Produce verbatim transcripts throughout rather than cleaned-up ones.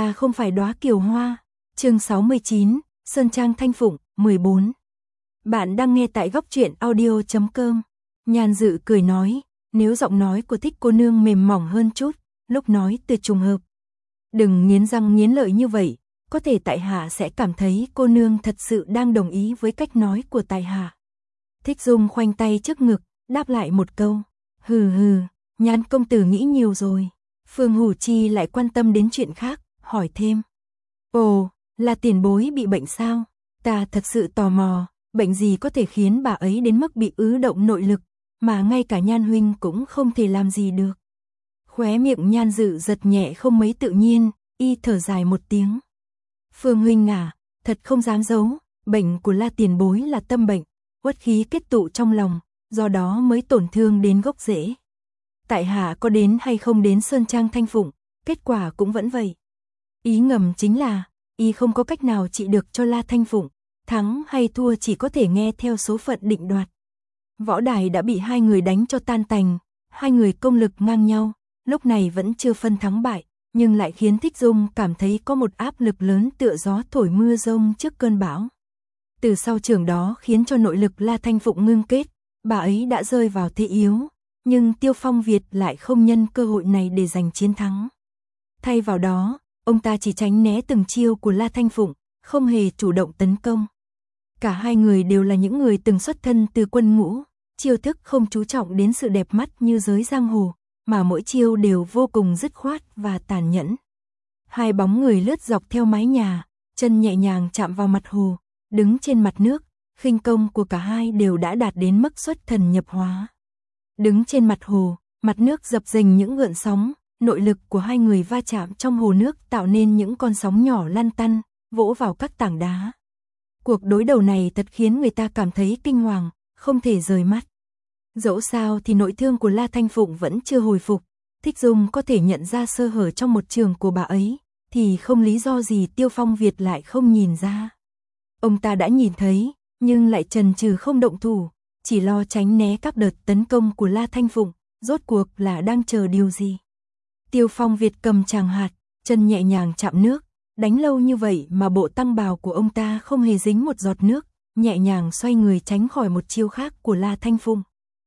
Ta không phải đóa kiều hoa. Chương sáu mươi chín, Sơn Trang Thanh Phụng, mười bốn. Bạn đang nghe tại góc truyện audio chấm com. Nhan Dự cười nói, nếu giọng nói của Thích cô nương mềm mỏng hơn chút, lúc nói từ trùng hợp. Đừng nghiến răng nghiến lợi như vậy, có thể tại hạ sẽ cảm thấy cô nương thật sự đang đồng ý với cách nói của tại hạ. Thích Dung khoanh tay trước ngực, đáp lại một câu, hừ hừ, Nhan công tử nghĩ nhiều rồi. Phương Hủ Chi lại quan tâm đến chuyện khác, hỏi thêm. Ồ, là tiền bối bị bệnh sao? Ta thật sự tò mò, bệnh gì có thể khiến bà ấy đến mức bị ứ động nội lực, mà ngay cả Nhan huynh cũng không thể làm gì được. Khóe miệng Nhan Dự giật nhẹ không mấy tự nhiên, y thở dài một tiếng. Phương huynh à, thật không dám giấu, bệnh của La tiền bối là tâm bệnh, uất khí kết tụ trong lòng, do đó mới tổn thương đến gốc rễ. Tại hạ có đến hay không đến Sơn Trang Thanh Phụng, kết quả cũng vẫn vậy. Ý ngầm chính là, y không có cách nào trị được cho La Thanh Phụng, thắng hay thua chỉ có thể nghe theo số phận định đoạt. Võ đài đã bị hai người đánh cho tan tành, hai người công lực ngang nhau, lúc này vẫn chưa phân thắng bại, nhưng lại khiến Thích Dung cảm thấy có một áp lực lớn tựa gió thổi mưa rông trước cơn bão. Từ sau trường đó khiến cho nội lực La Thanh Phụng ngưng kết, bà ấy đã rơi vào thế yếu, nhưng Tiêu Phong Việt lại không nhân cơ hội này để giành chiến thắng. Thay vào đó, ông ta chỉ tránh né từng chiêu của La Thanh Phụng, không hề chủ động tấn công. Cả hai người đều là những người từng xuất thân từ quân ngũ, chiêu thức không chú trọng đến sự đẹp mắt như giới giang hồ, mà mỗi chiêu đều vô cùng dứt khoát và tàn nhẫn. Hai bóng người lướt dọc theo mái nhà, chân nhẹ nhàng chạm vào mặt hồ, đứng trên mặt nước, khinh công của cả hai đều đã đạt đến mức xuất thần nhập hóa. Đứng trên mặt hồ, mặt nước dập dềnh những gợn sóng, nội lực của hai người va chạm trong hồ nước tạo nên những con sóng nhỏ lăn tăn, vỗ vào các tảng đá. Cuộc đối đầu này thật khiến người ta cảm thấy kinh hoàng, không thể rời mắt. Dẫu sao thì nội thương của La Thanh Phụng vẫn chưa hồi phục, Thích Dung có thể nhận ra sơ hở trong một trường của bà ấy, thì không lý do gì Tiêu Phong Việt lại không nhìn ra. Ông ta đã nhìn thấy, nhưng lại chần chừ không động thủ, chỉ lo tránh né các đợt tấn công của La Thanh Phụng, rốt cuộc là đang chờ điều gì. Tiêu Phong Việt cầm tràng hạt, chân nhẹ nhàng chạm nước, đánh lâu như vậy mà bộ tăng bào của ông ta không hề dính một giọt nước, nhẹ nhàng xoay người tránh khỏi một chiêu khác của La Thanh Phụng.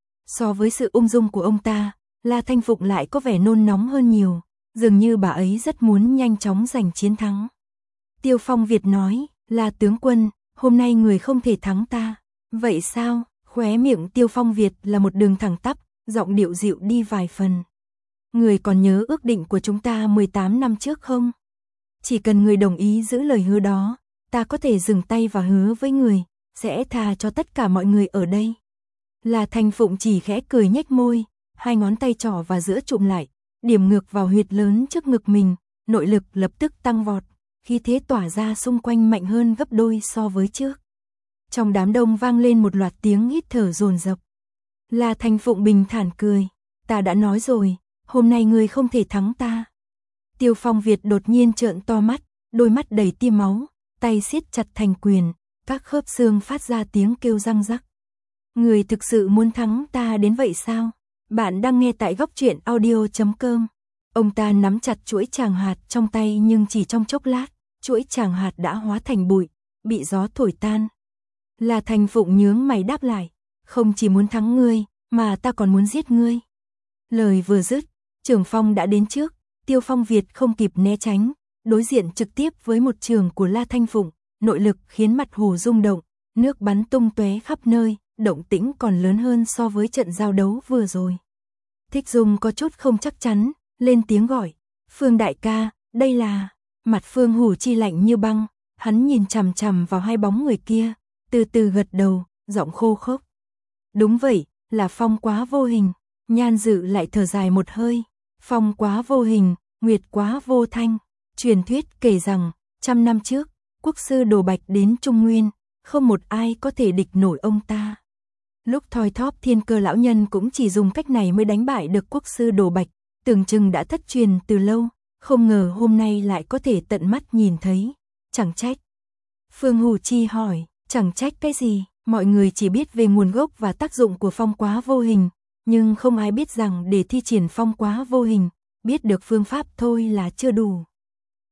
So với sự ung dung của ông ta, La Thanh Phụng lại có vẻ nôn nóng hơn nhiều, dường như bà ấy rất muốn nhanh chóng giành chiến thắng. Tiêu Phong Việt nói, La tướng quân, hôm nay người không thể thắng ta. Vậy sao? Khóe miệng Tiêu Phong Việt là một đường thẳng tắp, giọng điệu dịu đi vài phần. Người còn nhớ ước định của chúng ta mười tám năm trước không? Chỉ cần người đồng ý giữ lời hứa đó, ta có thể dừng tay và hứa với người, sẽ tha cho tất cả mọi người ở đây. La Thanh Phụng chỉ khẽ cười nhếch môi, hai ngón tay trỏ và giữa chụm lại, điểm ngược vào huyệt lớn trước ngực mình, nội lực lập tức tăng vọt, khí thế tỏa ra xung quanh mạnh hơn gấp đôi so với trước. Trong đám đông vang lên một loạt tiếng hít thở dồn dập. La Thanh Phụng bình thản cười, ta đã nói rồi, hôm nay ngươi không thể thắng ta. Tiêu Phong Việt đột nhiên trợn to mắt, đôi mắt đầy tia máu, tay siết chặt thành quyền, các khớp xương phát ra tiếng kêu răng rắc. Người thực sự muốn thắng ta đến vậy sao? Bạn đang nghe tại góc truyện audio chấm com. Ông ta nắm chặt chuỗi tràng hạt trong tay nhưng chỉ trong chốc lát, chuỗi tràng hạt đã hóa thành bụi, bị gió thổi tan. La Thanh Phụng nhướng mày đáp lại, không chỉ muốn thắng ngươi, mà ta còn muốn giết ngươi. Lời vừa dứt, Trường Phong đã đến trước, Tiêu Phong Việt không kịp né tránh, đối diện trực tiếp với một trường của La Thanh Phụng, nội lực khiến mặt hồ rung động, nước bắn tung tóe khắp nơi, động tĩnh còn lớn hơn so với trận giao đấu vừa rồi. Thích Dung có chút không chắc chắn, lên tiếng gọi, Phương đại ca, đây là... Mặt Phương Hủ Chi lạnh như băng, hắn nhìn chằm chằm vào hai bóng người kia, từ từ gật đầu, giọng khô khốc. Đúng vậy, là Phong Quá vô hình. Nhan Dự lại thở dài một hơi, Phong Quá vô hình, Nguyệt Quá vô thanh. Truyền thuyết kể rằng, trăm năm trước, quốc sư Đồ Bạch đến Trung Nguyên, không một ai có thể địch nổi ông ta. Lúc thoi thóp Thiên Cơ lão nhân cũng chỉ dùng cách này mới đánh bại được quốc sư Đồ Bạch, tưởng chừng đã thất truyền từ lâu, không ngờ hôm nay lại có thể tận mắt nhìn thấy, chẳng trách. Phương Hủ Chi hỏi, chẳng trách cái gì? Mọi người chỉ biết về nguồn gốc và tác dụng của Phong Quá vô hình, nhưng không ai biết rằng để thi triển Phong Quá vô hình, biết được phương pháp thôi là chưa đủ.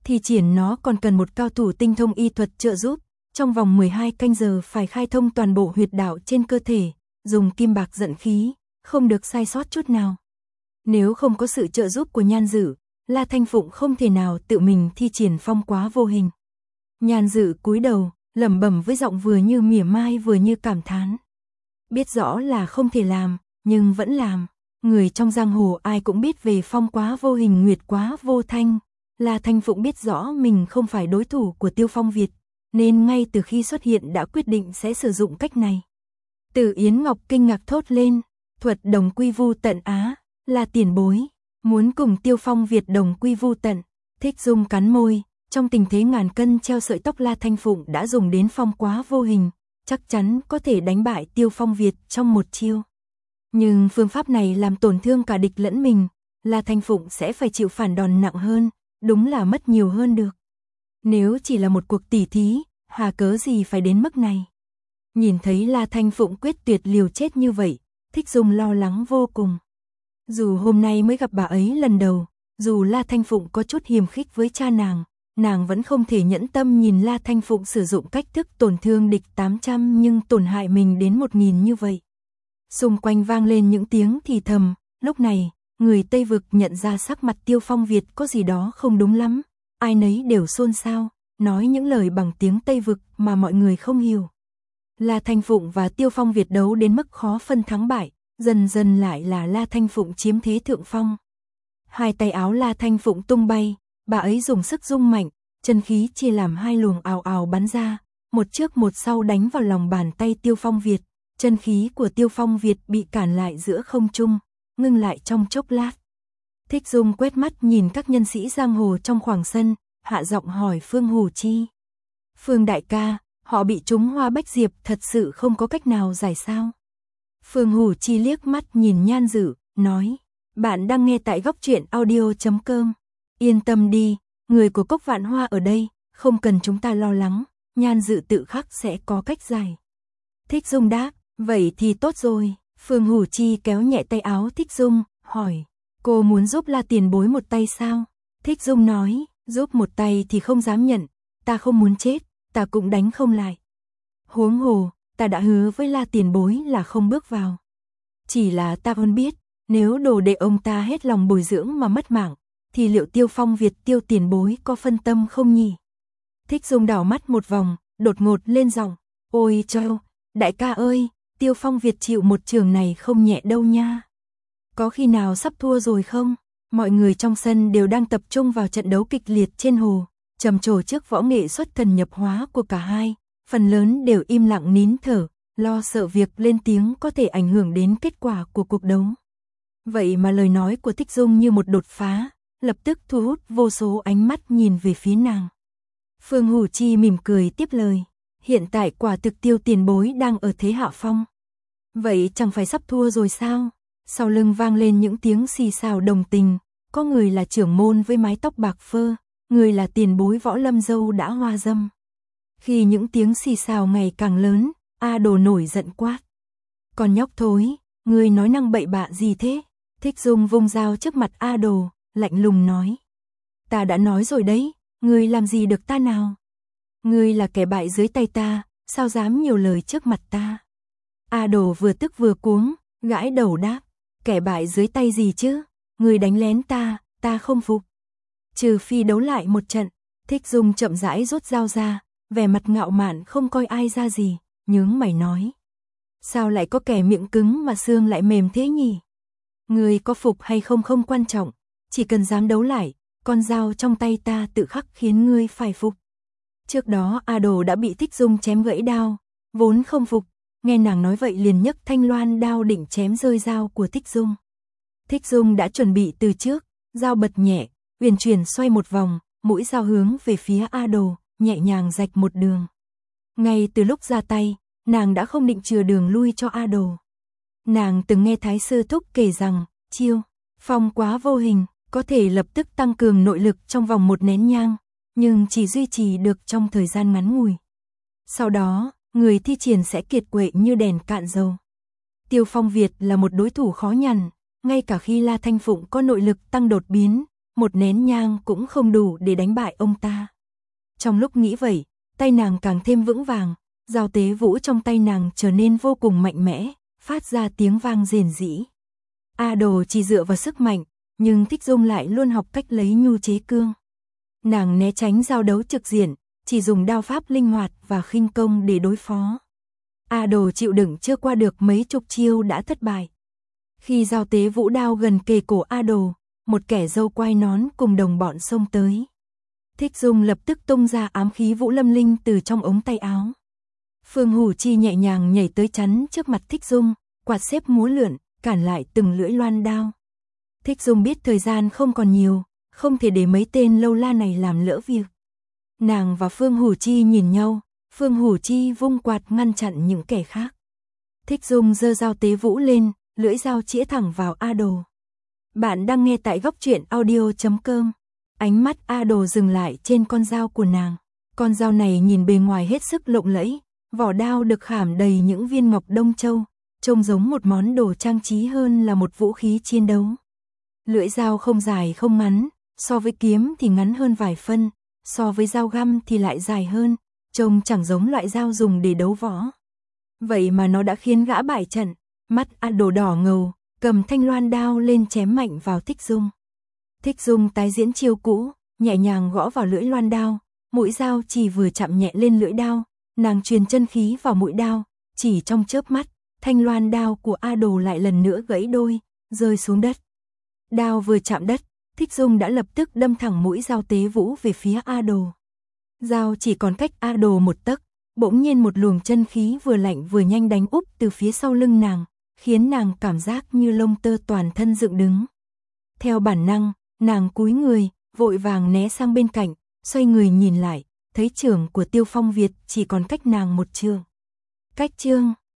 thi triển nó còn cần một cao thủ tinh thông y thuật trợ giúp, trong vòng mười hai canh giờ phải khai thông toàn bộ huyệt đạo trên cơ thể, dùng kim bạc dẫn khí, không được sai sót chút nào. Nếu không có sự trợ giúp của Nhan Dự, La Thanh Phụng không thể nào tự mình thi triển phong quá vô hình. Nhan Dự cúi đầu, lẩm bẩm với giọng vừa như mỉa mai vừa như cảm thán. Biết rõ là không thể làm, nhưng vẫn làm. Người trong giang hồ ai cũng biết về phong quá vô hình nguyệt quá vô thanh. La Thanh Phụng biết rõ mình không phải đối thủ của Tiêu Phong Việt, nên ngay từ khi xuất hiện đã quyết định sẽ sử dụng cách này. Từ Yến Ngọc kinh ngạc thốt lên, thuật đồng quy vu tận á, là tiền bối, muốn cùng Tiêu Phong Việt đồng quy vu tận. Thích Dung cắn môi, trong tình thế ngàn cân treo sợi tóc La Thanh Phụng đã dùng đến phong quá vô hình, chắc chắn có thể đánh bại Tiêu Phong Việt trong một chiêu. Nhưng phương pháp này làm tổn thương cả địch lẫn mình, La Thanh Phụng sẽ phải chịu phản đòn nặng hơn, đúng là mất nhiều hơn được. Nếu chỉ là một cuộc tỉ thí, hà cớ gì phải đến mức này. Nhìn thấy La Thanh Phụng quyết tuyệt liều chết như vậy, Thích Dung lo lắng vô cùng. Dù hôm nay mới gặp bà ấy lần đầu, dù La Thanh Phụng có chút hiềm khích với cha nàng, nàng vẫn không thể nhẫn tâm nhìn La Thanh Phụng sử dụng cách thức tổn thương địch tám trăm nhưng tổn hại mình đến một nghìn như vậy. Xung quanh vang lên những tiếng thì thầm, lúc này, người Tây Vực nhận ra sắc mặt Tiêu Phong Việt có gì đó không đúng lắm, ai nấy đều xôn xao, nói những lời bằng tiếng Tây Vực mà mọi người không hiểu. La Thanh Phụng và Tiêu Phong Việt đấu đến mức khó phân thắng bại, dần dần lại là La Thanh Phụng chiếm thế thượng phong. Hai tay áo La Thanh Phụng tung bay, bà ấy dùng sức rung mạnh, chân khí chia làm hai luồng ào ào bắn ra, một trước một sau đánh vào lòng bàn tay Tiêu Phong Việt. Chân khí của Tiêu Phong Việt bị cản lại giữa không trung, ngưng lại trong chốc lát. Thích Dung quét mắt nhìn các nhân sĩ giang hồ trong khoảng sân, hạ giọng hỏi Phương Hủ Chi. Phương đại ca, họ bị trúng hoa bách diệp thật sự không có cách nào giải sao? Phương Hủ Chi liếc mắt nhìn Nhan Dự, nói, bạn đang nghe tại góc truyện audio chấm com. Yên tâm đi, người của Cốc Vạn Hoa ở đây, không cần chúng ta lo lắng, Nhan Dự tự khắc sẽ có cách giải. Thích Dung đáp, vậy thì tốt rồi. Phương Hủ Chi kéo nhẹ tay áo Thích Dung, hỏi, cô muốn giúp La tiền bối một tay sao? Thích Dung nói, giúp một tay thì không dám nhận, ta không muốn chết, ta cũng đánh không lại. Huống hồ, ta đã hứa với La tiền bối là không bước vào. Chỉ là ta vẫn biết, nếu đồ đệ ông ta hết lòng bồi dưỡng mà mất mạng, thì liệu Tiêu Phong Việt Tiêu tiền bối có phân tâm không nhỉ? Thích Dung đảo mắt một vòng, đột ngột lên giọng, ôi châu, đại ca ơi, Tiêu Phong Việt chịu một trường này không nhẹ đâu nha. Có khi nào sắp thua rồi không? Mọi người trong sân đều đang tập trung vào trận đấu kịch liệt trên hồ, trầm trồ trước võ nghệ xuất thần nhập hóa của cả hai, phần lớn đều im lặng nín thở, lo sợ việc lên tiếng có thể ảnh hưởng đến kết quả của cuộc đấu. Vậy mà lời nói của Thích Dung như một đột phá, lập tức thu hút vô số ánh mắt nhìn về phía nàng. Phương Hủ Chi mỉm cười tiếp lời, hiện tại quả thực Tiêu tiền bối đang ở thế hạ phong. Vậy chẳng phải sắp thua rồi sao? Sau lưng vang lên những tiếng xì xào đồng tình, có người là trưởng môn với mái tóc bạc phơ, người là tiền bối võ lâm dâu đã hoa dâm. Khi những tiếng xì xào ngày càng lớn, A Đồ nổi giận quát. Còn nhóc thối, ngươi nói năng bậy bạ gì thế? Thích Dung vung dao trước mặt A Đồ, lạnh lùng nói. Ta đã nói rồi đấy, ngươi làm gì được ta nào? Ngươi là kẻ bại dưới tay ta, sao dám nhiều lời trước mặt ta? A Đồ vừa tức vừa cuống, gãi đầu đáp, kẻ bại dưới tay gì chứ? Ngươi đánh lén ta, ta không phục. Trừ phi đấu lại một trận. Thích Dung chậm rãi rút dao ra, vẻ mặt ngạo mạn không coi ai ra gì, nhướng mày nói. Sao lại có kẻ miệng cứng mà xương lại mềm thế nhỉ? Ngươi có phục hay không không quan trọng, chỉ cần dám đấu lại, con dao trong tay ta tự khắc khiến ngươi phải phục. Trước đó A Đồ đã bị Thích Dung chém gãy đao, vốn không phục, nghe nàng nói vậy liền nhấc thanh loan đao định chém rơi dao của Thích Dung. Thích Dung đã chuẩn bị từ trước, dao bật nhẹ, uyển chuyển xoay một vòng, mũi dao hướng về phía A Đồ, nhẹ nhàng rạch một đường. Ngay từ lúc ra tay, nàng đã không định chừa đường lui cho A Đồ. Nàng từng nghe Thái sư thúc kể rằng, chiêu phong quá vô hình có thể lập tức tăng cường nội lực trong vòng một nén nhang, nhưng chỉ duy trì được trong thời gian ngắn ngủi. Sau đó, người thi triển sẽ kiệt quệ như đèn cạn dầu. Tiêu Phong Việt là một đối thủ khó nhằn, ngay cả khi La Thanh Phụng có nội lực tăng đột biến, một nén nhang cũng không đủ để đánh bại ông ta. Trong lúc nghĩ vậy, tay nàng càng thêm vững vàng, dao tế vũ trong tay nàng trở nên vô cùng mạnh mẽ, phát ra tiếng vang rền rĩ. A Đồ chỉ dựa vào sức mạnh, nhưng Thích Dung lại luôn học cách lấy nhu chế cương. Nàng né tránh giao đấu trực diện, chỉ dùng đao pháp linh hoạt và khinh công để đối phó. A Đồ chịu đựng chưa qua được mấy chục chiêu đã thất bại. Khi giao tế vũ đao gần kề cổ A Đồ, một kẻ dâu quai nón cùng đồng bọn xông tới. Thích Dung lập tức tung ra ám khí Vũ Lâm Linh từ trong ống tay áo. Phương Hủ Chi nhẹ nhàng nhảy tới chắn trước mặt Thích Dung, quạt xếp múa lượn, cản lại từng lưỡi loan đao. Thích Dung biết thời gian không còn nhiều, không thể để mấy tên lâu la này làm lỡ việc. Nàng và Phương Hủ Chi nhìn nhau, Phương Hủ Chi vung quạt ngăn chặn những kẻ khác. Thích Dung giơ dao tế vũ lên, lưỡi dao chĩa thẳng vào A Đồ. Bạn đang nghe tại góc truyện audio chấm com. Ánh mắt A Đồ dừng lại trên con dao của nàng. Con dao này nhìn bề ngoài hết sức lộng lẫy, vỏ đao được khảm đầy những viên ngọc Đông Châu, trông giống một món đồ trang trí hơn là một vũ khí chiến đấu. Lưỡi dao không dài không ngắn, so với kiếm thì ngắn hơn vài phân, so với dao găm thì lại dài hơn, trông chẳng giống loại dao dùng để đấu võ. Vậy mà nó đã khiến gã bại trận, mắt A Đồ đỏ ngầu, cầm thanh loan đao lên chém mạnh vào Thích Dung. Thích Dung tái diễn chiêu cũ, nhẹ nhàng gõ vào lưỡi loan đao, mũi dao chỉ vừa chạm nhẹ lên lưỡi đao, nàng truyền chân khí vào mũi đao, chỉ trong chớp mắt, thanh loan đao của A Đồ lại lần nữa gãy đôi, rơi xuống đất. Đao vừa chạm đất, Thích Dung đã lập tức đâm thẳng mũi dao tế vũ về phía A Đồ. Dao chỉ còn cách A Đồ một tấc, bỗng nhiên một luồng chân khí vừa lạnh vừa nhanh đánh úp từ phía sau lưng nàng, khiến nàng cảm giác như lông tơ toàn thân dựng đứng. Theo bản năng, nàng cúi người, vội vàng né sang bên cạnh, xoay người nhìn lại, thấy chưởng của Tiêu Phong Việt chỉ còn cách nàng một trường. Cách chương